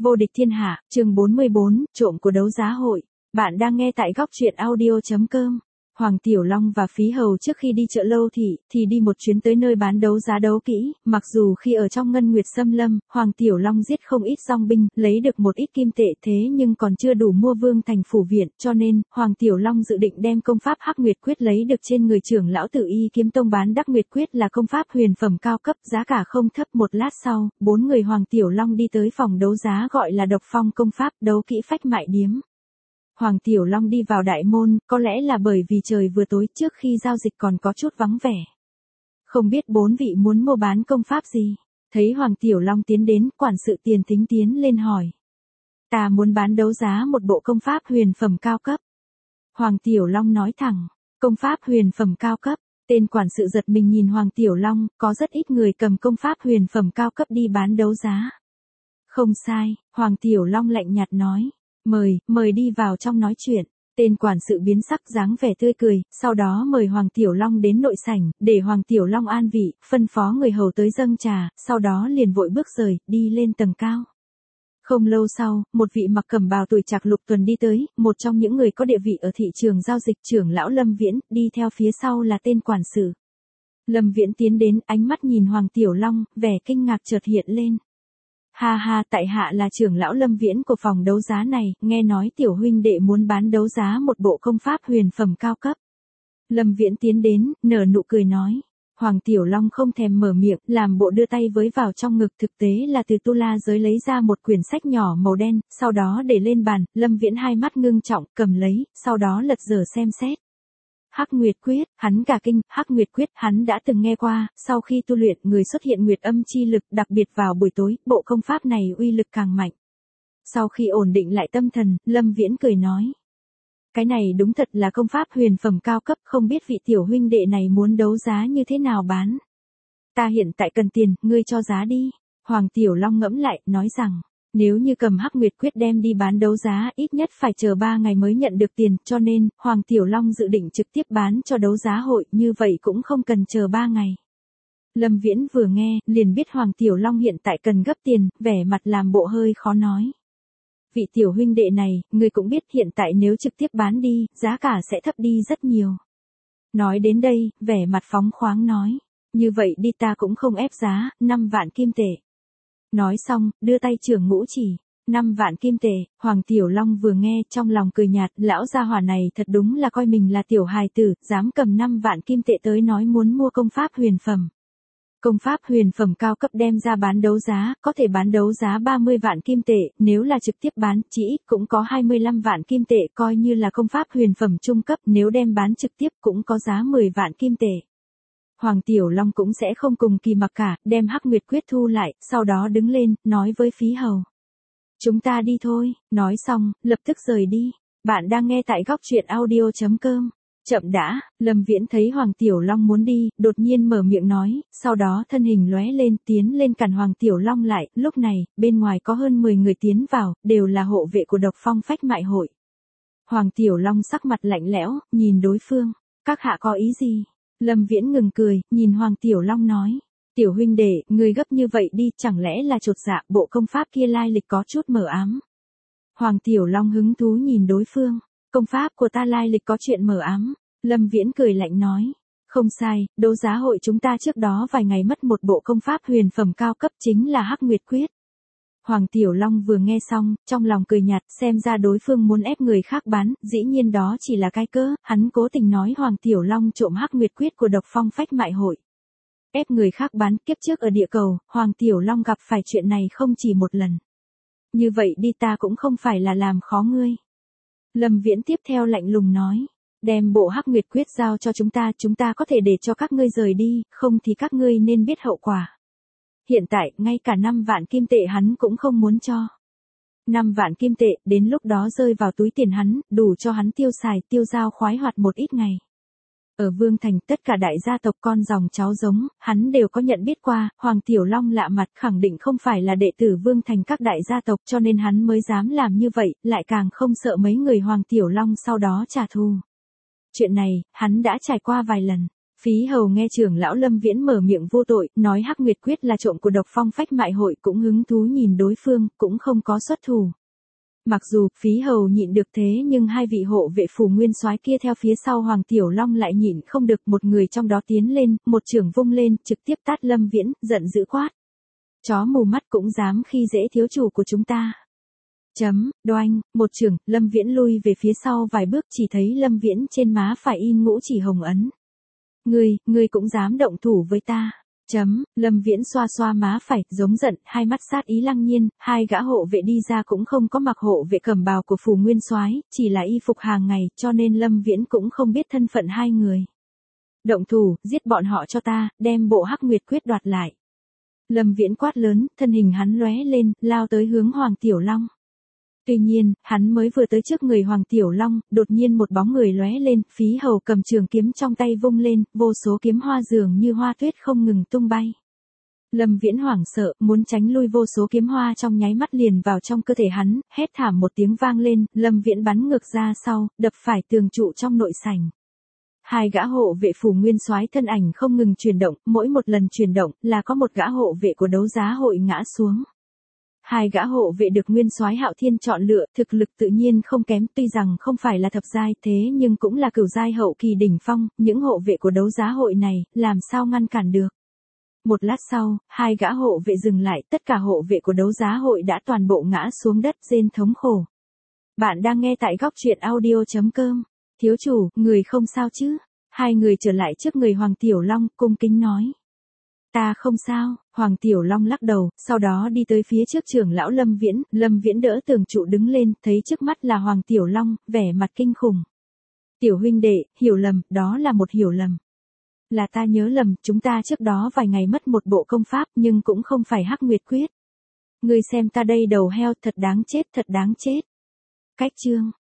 Vô địch thiên hạ, chương 44, trộm của đấu giá hội. Bạn đang nghe tại góc truyện audio.com. Hoàng Tiểu Long và Phí Hầu trước khi đi chợ Lâu Thị, thì đi một chuyến tới nơi bán đấu giá đấu kỹ, mặc dù khi ở trong Ngân Nguyệt Xâm Lâm, Hoàng Tiểu Long giết không ít dòng binh, lấy được một ít kim tệ thế nhưng còn chưa đủ mua Vương Thành phủ viện, cho nên, Hoàng Tiểu Long dự định đem công pháp Hắc Nguyệt Quyết lấy được trên người trưởng lão Tử Y Kiếm Tông bán Đắc Nguyệt Quyết là công pháp huyền phẩm cao cấp, giá cả không thấp. Một lát sau, 4 người Hoàng Tiểu Long đi tới phòng đấu giá gọi là Độc Phong công pháp đấu kỹ phách mại điếm. Hoàng Tiểu Long đi vào đại môn, có lẽ là bởi vì trời vừa tối trước khi giao dịch còn có chút vắng vẻ. Không biết 4 vị muốn mua bán công pháp gì? Thấy Hoàng Tiểu Long tiến đến, quản sự Tiền Tính tiến lên hỏi. Ta muốn bán đấu giá một bộ công pháp huyền phẩm cao cấp. Hoàng Tiểu Long nói thẳng, công pháp huyền phẩm cao cấp. Tên quản sự giật mình nhìn Hoàng Tiểu Long, có rất ít người cầm công pháp huyền phẩm cao cấp đi bán đấu giá. Không sai, Hoàng Tiểu Long lạnh nhạt nói. Mời đi vào trong nói chuyện. Tên quản sự biến sắc dáng vẻ tươi cười, sau đó mời Hoàng Tiểu Long đến nội sảnh, để Hoàng Tiểu Long an vị, phân phó người hầu tới dâng trà, sau đó liền vội bước rời, đi lên tầng cao. Không lâu sau, một vị mặc cẩm bào tuổi trạc lục tuần đi tới, một trong những người có địa vị ở thị trường giao dịch trưởng lão Lâm Viễn, đi theo phía sau là tên quản sự. Lâm Viễn tiến đến, ánh mắt nhìn Hoàng Tiểu Long, vẻ kinh ngạc chợt hiện lên. Ha, tại hạ là trưởng lão Lâm Viễn của phòng đấu giá này, nghe nói tiểu huynh đệ muốn bán đấu giá một bộ công pháp huyền phẩm cao cấp. Lâm Viễn tiến đến, nở nụ cười nói. Hoàng Tiểu Long không thèm mở miệng, làm bộ đưa tay với vào trong ngực, thực tế là từ tu la giới lấy ra một quyển sách nhỏ màu đen, sau đó để lên bàn. Lâm Viễn hai mắt ngưng trọng, cầm lấy, sau đó lật dở xem xét. Hắc Nguyệt Quyết, hắn cả kinh, Hắc Nguyệt Quyết, hắn đã từng nghe qua, sau khi tu luyện người xuất hiện nguyệt âm chi lực, đặc biệt vào buổi tối, bộ công pháp này uy lực càng mạnh. Sau khi ổn định lại tâm thần, Lâm Viễn cười nói. Cái này đúng thật là công pháp huyền phẩm cao cấp, không biết vị tiểu huynh đệ này muốn đấu giá như thế nào bán. Ta hiện tại cần tiền, ngươi cho giá đi. Hoàng Tiểu Long ngẫm lại, nói rằng. Nếu như cầm Hắc Nguyệt Quyết đem đi bán đấu giá, ít nhất phải chờ 3 ngày mới nhận được tiền, cho nên, Hoàng Tiểu Long dự định trực tiếp bán cho đấu giá hội, như vậy cũng không cần chờ 3 ngày. Lâm Viễn vừa nghe, liền biết Hoàng Tiểu Long hiện tại cần gấp tiền, vẻ mặt làm bộ hơi khó nói. Vị tiểu huynh đệ này, người cũng biết hiện tại nếu trực tiếp bán đi, giá cả sẽ thấp đi rất nhiều. Nói đến đây, vẻ mặt phóng khoáng nói. Như vậy đi, ta cũng không ép giá, 5 vạn kim tệ. Nói xong, đưa tay trưởng ngũ chỉ, 5 vạn kim tệ. Hoàng Tiểu Long vừa nghe, trong lòng cười nhạt, lão gia hỏa này thật đúng là coi mình là tiểu hài tử, dám cầm 5 vạn kim tệ tới nói muốn mua công pháp huyền phẩm. Công pháp huyền phẩm cao cấp đem ra bán đấu giá, có thể bán đấu giá 30 vạn kim tệ, nếu là trực tiếp bán, chỉ ít cũng có 25 vạn kim tệ, coi như là công pháp huyền phẩm trung cấp, nếu đem bán trực tiếp cũng có giá 10 vạn kim tệ. Hoàng Tiểu Long cũng sẽ không cùng kỳ mặc cả, đem Hắc Nguyệt Quyết thu lại, sau đó đứng lên, nói với Phí Hầu. Chúng ta đi thôi, nói xong, lập tức rời đi. Bạn đang nghe tại góc truyện audio.com. Chậm đã, Lâm Viễn thấy Hoàng Tiểu Long muốn đi, đột nhiên mở miệng nói, sau đó thân hình lóe lên tiến lên cản Hoàng Tiểu Long lại, lúc này, bên ngoài có hơn 10 người tiến vào, đều là hộ vệ của Độc Phong phách mại hội. Hoàng Tiểu Long sắc mặt lạnh lẽo, nhìn đối phương, các hạ có ý gì? Lâm Viễn ngừng cười, nhìn Hoàng Tiểu Long nói. Tiểu huynh đệ, người gấp như vậy đi, chẳng lẽ là chột dạ, bộ công pháp kia lai lịch có chút mờ ám. Hoàng Tiểu Long hứng thú nhìn đối phương. Công pháp của ta lai lịch có chuyện mờ ám. Lâm Viễn cười lạnh nói. Không sai, đấu giá hội chúng ta trước đó vài ngày mất một bộ công pháp huyền phẩm cao cấp chính là Hắc Nguyệt Quyết. Hoàng Tiểu Long vừa nghe xong, trong lòng cười nhạt, xem ra đối phương muốn ép người khác bán, dĩ nhiên đó chỉ là cái cớ, hắn cố tình nói Hoàng Tiểu Long trộm Hắc Nguyệt Quyết của Độc Phong phách mại hội. Ép người khác bán, kiếp trước ở địa cầu, Hoàng Tiểu Long gặp phải chuyện này không chỉ một lần. Như vậy đi, ta cũng không phải là làm khó ngươi. Lâm Viễn tiếp theo lạnh lùng nói, đem bộ Hắc Nguyệt Quyết giao cho chúng ta có thể để cho các ngươi rời đi, không thì các ngươi nên biết hậu quả. Hiện tại, ngay cả 5 vạn kim tệ hắn cũng không muốn cho. 5 vạn kim tệ, đến lúc đó rơi vào túi tiền hắn, đủ cho hắn tiêu xài, tiêu dao khoái hoạt một ít ngày. Ở Vương Thành, tất cả đại gia tộc con dòng cháu giống, hắn đều có nhận biết qua, Hoàng Tiểu Long lạ mặt khẳng định không phải là đệ tử Vương Thành các đại gia tộc, cho nên hắn mới dám làm như vậy, lại càng không sợ mấy người Hoàng Tiểu Long sau đó trả thù. Chuyện này, hắn đã trải qua vài lần. Phí hầu nghe trưởng lão Lâm Viễn mở miệng vô tội, nói Hắc Nguyệt Quyết là trộm của Độc Phong Phách Mại Hội, cũng hứng thú nhìn đối phương, cũng không có xuất thủ. Mặc dù Phí hầu nhịn được thế nhưng hai vị hộ vệ phủ nguyên soái kia theo phía sau Hoàng Tiểu Long lại nhịn không được, một người trong đó tiến lên, một chưởng vung lên, trực tiếp tát Lâm Viễn, giận dữ quát. Chó mù mắt cũng dám khi dễ thiếu chủ của chúng ta. Đoanh, một chưởng, Lâm Viễn lui về phía sau vài bước, chỉ thấy Lâm Viễn trên má phải in ngũ chỉ hồng ấn. Ngươi cũng dám động thủ với ta. Lâm Viễn xoa xoa má phải, giống giận, hai mắt sát ý lăng nhiên, hai gã hộ vệ đi ra cũng không có mặc hộ vệ cẩm bào của phủ nguyên soái, chỉ là y phục hàng ngày, cho nên Lâm Viễn cũng không biết thân phận hai người. Động thủ, giết bọn họ cho ta, đem bộ Hắc Nguyệt Quyết đoạt lại. Lâm Viễn quát lớn, thân hình hắn lóe lên, lao tới hướng Hoàng Tiểu Long. Tuy nhiên, hắn mới vừa tới trước người Hoàng Tiểu Long, đột nhiên một bóng người lóe lên, Phí hầu cầm trường kiếm trong tay vung lên, vô số kiếm hoa dường như hoa tuyết không ngừng tung bay. Lâm Viễn hoảng sợ, muốn tránh lui, vô số kiếm hoa trong nháy mắt liền vào trong cơ thể hắn, hét thảm một tiếng vang lên, Lâm Viễn bắn ngược ra sau, đập phải tường trụ trong nội sảnh. Hai gã hộ vệ phủ nguyên soái thân ảnh không ngừng chuyển động, mỗi một lần chuyển động là có một gã hộ vệ của đấu giá hội ngã xuống. Hai gã hộ vệ được nguyên soái Hạo Thiên chọn lựa, thực lực tự nhiên không kém, tuy rằng không phải là thập giai, thế nhưng cũng là cửu giai hậu kỳ đỉnh phong, những hộ vệ của đấu giá hội này, làm sao ngăn cản được. Một lát sau, hai gã hộ vệ dừng lại, tất cả hộ vệ của đấu giá hội đã toàn bộ ngã xuống đất rên thống khổ. Bạn đang nghe tại góc truyện audio.com. Thiếu chủ, người không sao chứ? Hai người trở lại trước người Hoàng Tiểu Long, cung kính nói. Ta không sao, Hoàng Tiểu Long lắc đầu, sau đó đi tới phía trước trưởng lão Lâm Viễn đỡ tường trụ đứng lên, thấy trước mắt là Hoàng Tiểu Long, vẻ mặt kinh khủng. Tiểu huynh đệ, hiểu lầm, đó là một hiểu lầm. Là ta nhớ lầm, chúng ta trước đó vài ngày mất một bộ công pháp, nhưng cũng không phải Hắc Nguyệt Quyết. Ngươi xem ta đây đầu heo, thật đáng chết, thật đáng chết. Cách chương.